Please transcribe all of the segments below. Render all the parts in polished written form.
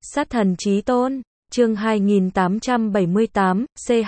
Sát thần chí tôn, chương 2878,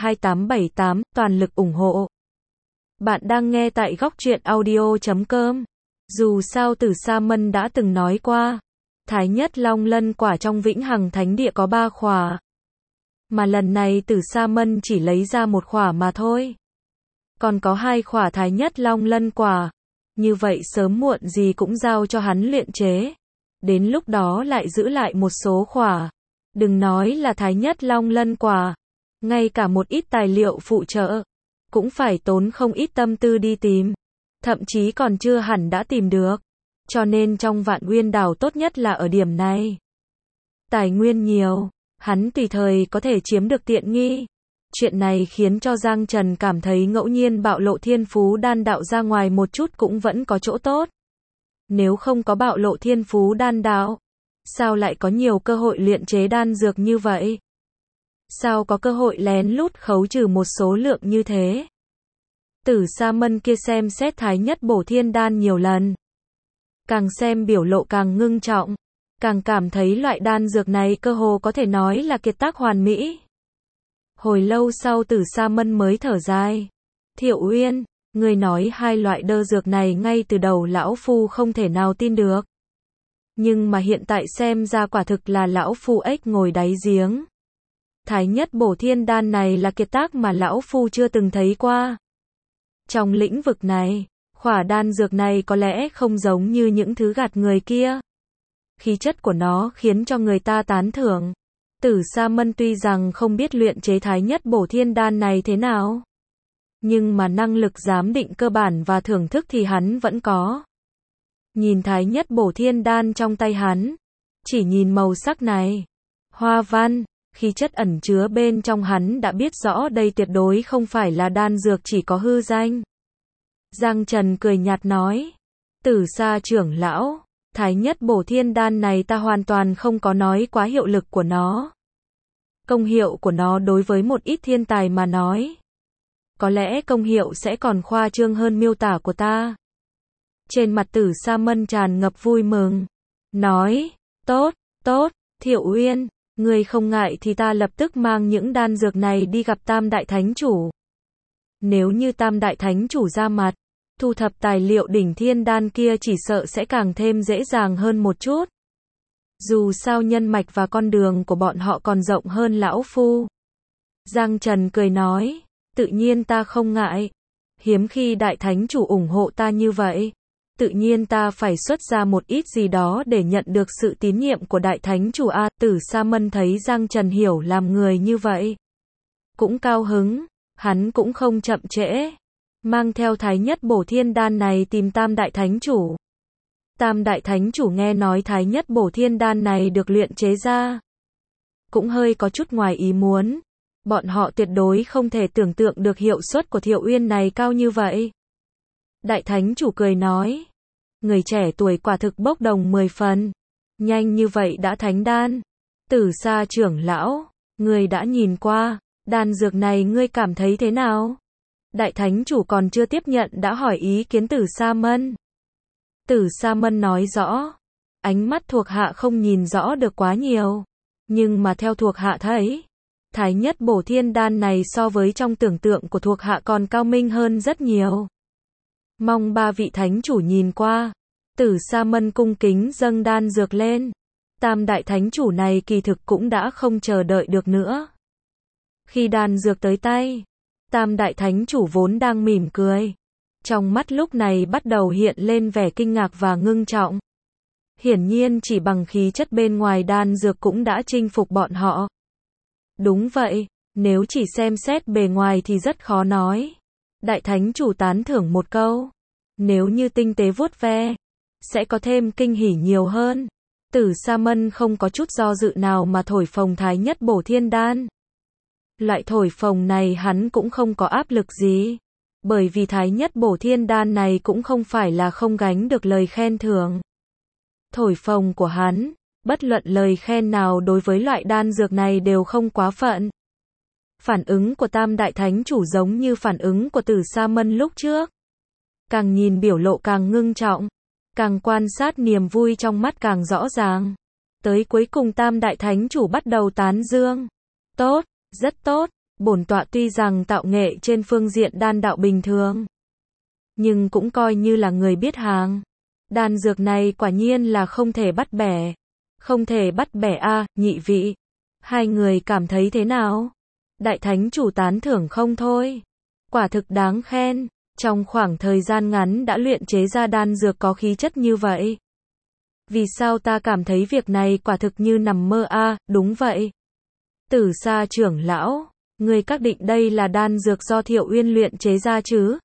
C2878, toàn lực ủng hộ. Bạn đang nghe tại góc truyện audio.com. Dù sao Tử Sa Mân đã từng nói qua, Thái Nhất Long Lân quả trong Vĩnh Hằng Thánh Địa có 3 khỏa. Mà lần này Tử Sa Mân chỉ lấy ra 1 khỏa mà thôi. Còn có 2 khỏa Thái Nhất Long Lân quả. Như vậy sớm muộn gì cũng giao cho hắn luyện chế. Đến lúc đó lại giữ lại một số khỏa. Đừng nói là Thái Nhất Long Lân quả. Ngay cả một ít tài liệu phụ trợ. Cũng phải tốn không ít tâm tư đi tìm. Thậm chí còn chưa hẳn đã tìm được. Cho nên trong Vạn Nguyên Đảo tốt nhất là ở điểm này. Tài nguyên nhiều. Hắn tùy thời có thể chiếm được tiện nghi. Chuyện này khiến cho Giang Trần cảm thấy ngẫu nhiên bạo lộ thiên phú đan đạo ra ngoài một chút cũng vẫn có chỗ tốt. Nếu không có bạo lộ thiên phú đan đạo, sao lại có nhiều cơ hội luyện chế đan dược như vậy? Sao có cơ hội lén lút khấu trừ một số lượng như thế? Tử Sa Mân kia xem xét Thái Nhất Bổ Thiên Đan nhiều lần. Càng xem biểu lộ càng ngưng trọng, càng cảm thấy loại đan dược này cơ hồ có thể nói là kiệt tác hoàn mỹ. Hồi lâu sau Tử Sa Mân mới thở dài. Thiệu Uyên, người nói 2 loại đơ dược này ngay từ đầu lão phu không thể nào tin được. Nhưng mà hiện tại xem ra quả thực là lão phu ếch ngồi đáy giếng. Thái Nhất Bổ Thiên Đan này là kiệt tác mà lão phu chưa từng thấy qua. Trong lĩnh vực này, khỏa đan dược này có lẽ không giống như những thứ gạt người kia. Khí chất của nó khiến cho người ta tán thưởng. Tử Sa Mân tuy rằng không biết luyện chế Thái Nhất Bổ Thiên Đan này thế nào, nhưng mà năng lực giám định cơ bản và thưởng thức thì hắn vẫn có. Nhìn Thái Nhất Bổ Thiên Đan trong tay hắn, chỉ nhìn màu sắc này, hoa văn, khí chất ẩn chứa bên trong hắn đã biết rõ đây tuyệt đối không phải là đan dược chỉ có hư danh. Giang Trần cười nhạt nói, Tử Sa trưởng lão, Thái Nhất Bổ Thiên Đan này ta hoàn toàn không có nói quá hiệu lực của nó. Công hiệu của nó đối với một ít thiên tài mà nói, có lẽ công hiệu sẽ còn khoa trương hơn miêu tả của ta. Trên mặt Tử Sa Mân tràn ngập vui mừng, nói, tốt, tốt, Thiệu Uyên, người không ngại thì ta lập tức mang những đan dược này đi gặp Tam Đại Thánh Chủ. Nếu như Tam Đại Thánh Chủ ra mặt, thu thập tài liệu đỉnh thiên đan kia chỉ sợ sẽ càng thêm dễ dàng hơn một chút. Dù sao nhân mạch và con đường của bọn họ còn rộng hơn lão phu. Giang Trần cười nói, tự nhiên ta không ngại. Hiếm khi Đại Thánh Chủ ủng hộ ta như vậy, tự nhiên ta phải xuất ra một ít gì đó để nhận được sự tín nhiệm của Đại Thánh Chủ a. Tử Sa Mân thấy Giang Trần hiểu làm người như vậy, cũng cao hứng, hắn cũng không chậm trễ, mang theo Thái Nhất Bổ Thiên Đan này tìm Tam Đại Thánh Chủ. Tam Đại Thánh Chủ nghe nói Thái Nhất Bổ Thiên Đan này được luyện chế ra, cũng hơi có chút ngoài ý muốn. Bọn họ tuyệt đối không thể tưởng tượng được hiệu suất của Thiệu Uyên này cao như vậy. Đại Thánh Chủ cười nói, người trẻ tuổi quả thực bốc đồng 10 phần. Nhanh như vậy đã thánh đan. Tử Sa trưởng lão, người đã nhìn qua, đan dược này ngươi cảm thấy thế nào? Đại Thánh Chủ còn chưa tiếp nhận đã hỏi ý kiến Tử Sa Mân. Tử Sa Mân nói rõ, ánh mắt thuộc hạ không nhìn rõ được quá nhiều, nhưng mà theo thuộc hạ thấy, Thái Nhất Bổ Thiên Đan này so với trong tưởng tượng của thuộc hạ còn cao minh hơn rất nhiều. Mong 3 vị Thánh Chủ nhìn qua. Tử Sa Mân cung kính dâng đan dược lên. Tam Đại Thánh Chủ này kỳ thực cũng đã không chờ đợi được nữa. Khi đan dược tới tay, Tam Đại Thánh Chủ vốn đang mỉm cười, trong mắt lúc này bắt đầu hiện lên vẻ kinh ngạc và ngưng trọng. Hiển nhiên chỉ bằng khí chất bên ngoài đan dược cũng đã chinh phục bọn họ. Đúng vậy, nếu chỉ xem xét bề ngoài thì rất khó nói. Đại Thánh Chủ tán thưởng một câu, nếu như tinh tế vuốt ve, sẽ có thêm kinh hỉ nhiều hơn. Tử Sa Mân không có chút do dự nào mà thổi phồng Thái Nhất Bổ Thiên Đan. Loại thổi phồng này hắn cũng không có áp lực gì, bởi vì Thái Nhất Bổ Thiên Đan này cũng không phải là không gánh được lời khen thưởng. Thổi phồng của hắn, bất luận lời khen nào đối với loại đan dược này đều không quá phận. Phản ứng của Tam Đại Thánh Chủ giống như phản ứng của Tử Sa Mân lúc trước. Càng nhìn biểu lộ càng ngưng trọng, càng quan sát niềm vui trong mắt càng rõ ràng. Tới cuối cùng Tam Đại Thánh Chủ bắt đầu tán dương. Tốt, rất tốt, bổn tọa tuy rằng tạo nghệ trên phương diện đan đạo bình thường, nhưng cũng coi như là người biết hàng. Đan dược này quả nhiên là không thể bắt bẻ. Không thể bắt bẻ a, nhị vị. Hai người cảm thấy thế nào? Đại Thánh Chủ tán thưởng không thôi. Quả thực đáng khen. Trong khoảng thời gian ngắn đã luyện chế ra đan dược có khí chất như vậy. Vì sao ta cảm thấy việc này quả thực như nằm mơ a, đúng vậy. Tử Sa trưởng lão, người xác định đây là đan dược do Thiệu Uyên luyện chế ra chứ?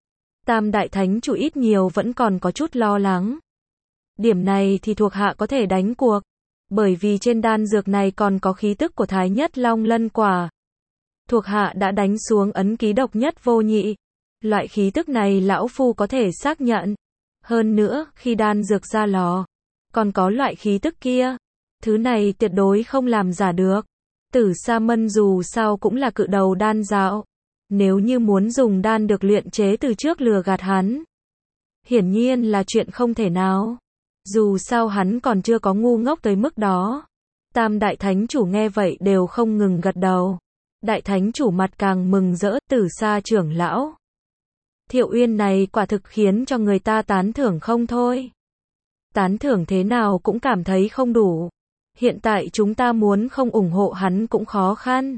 Tam Đại Thánh Chủ ít nhiều vẫn còn có chút lo lắng. Điểm này thì thuộc hạ có thể đánh cuộc, bởi vì trên đan dược này còn có khí tức của Thái Nhất Long Lân Quả. Thuộc hạ đã đánh xuống ấn ký độc nhất vô nhị. Loại khí tức này lão phu có thể xác nhận. Hơn nữa, khi đan dược ra lò, còn có loại khí tức kia. Thứ này tuyệt đối không làm giả được. Tử Sa Mân dù sao cũng là cự đầu đan dạo. Nếu như muốn dùng đan được luyện chế từ trước lừa gạt hắn, hiển nhiên là chuyện không thể nào. Dù sao hắn còn chưa có ngu ngốc tới mức đó. Tam Đại Thánh Chủ nghe vậy đều không ngừng gật đầu. Đại Thánh Chủ mặt càng mừng rỡ. Tử Sa trưởng lão, Thiệu Uyên này quả thực khiến cho người ta tán thưởng không thôi. Tán thưởng thế nào cũng cảm thấy không đủ. Hiện tại chúng ta muốn không ủng hộ hắn cũng khó khăn.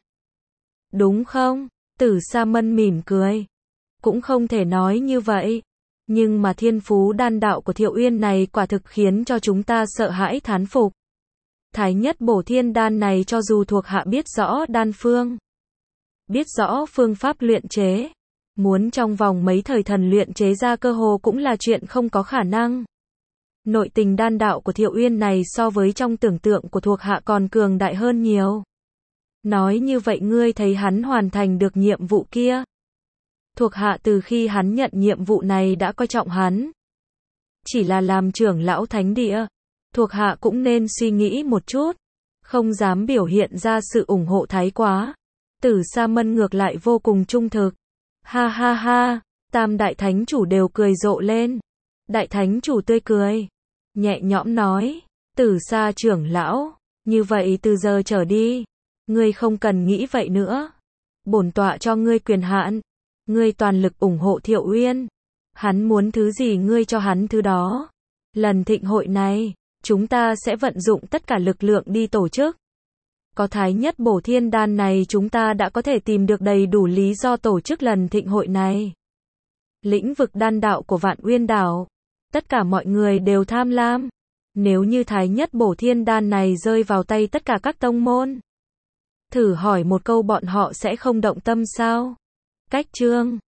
Đúng không? Tử Sa Mân mỉm cười. Cũng không thể nói như vậy. Nhưng mà thiên phú đan đạo của Thiệu Uyên này quả thực khiến cho chúng ta sợ hãi thán phục. Thái Nhất Bổ Thiên Đan này cho dù thuộc hạ biết rõ đan phương, biết rõ phương pháp luyện chế, muốn trong vòng mấy thời thần luyện chế ra cơ hồ cũng là chuyện không có khả năng. Nội tình đan đạo của Thiệu Uyên này so với trong tưởng tượng của thuộc hạ còn cường đại hơn nhiều. Nói như vậy ngươi thấy hắn hoàn thành được nhiệm vụ kia? Thuộc hạ từ khi hắn nhận nhiệm vụ này đã coi trọng hắn. Chỉ là làm trưởng lão thánh địa, thuộc hạ cũng nên suy nghĩ một chút, không dám biểu hiện ra sự ủng hộ thái quá. Tử Sa Mân ngược lại vô cùng trung thực. Ha ha ha, Tam Đại Thánh Chủ đều cười rộ lên. Đại Thánh Chủ tươi cười, nhẹ nhõm nói, Tử Sa trưởng lão, như vậy từ giờ trở đi, ngươi không cần nghĩ vậy nữa. Bổn tọa cho ngươi quyền hạn, ngươi toàn lực ủng hộ Thiệu Uyên. Hắn muốn thứ gì ngươi cho hắn thứ đó. Lần thịnh hội này, chúng ta sẽ vận dụng tất cả lực lượng đi tổ chức. Có Thái Nhất Bổ Thiên Đan này chúng ta đã có thể tìm được đầy đủ lý do tổ chức lần thịnh hội này. Lĩnh vực đan đạo của Vạn Uyên Đảo, tất cả mọi người đều tham lam. Nếu như Thái Nhất Bổ Thiên Đan này rơi vào tay tất cả các tông môn, thử hỏi một câu bọn họ sẽ không động tâm sao? Cách chương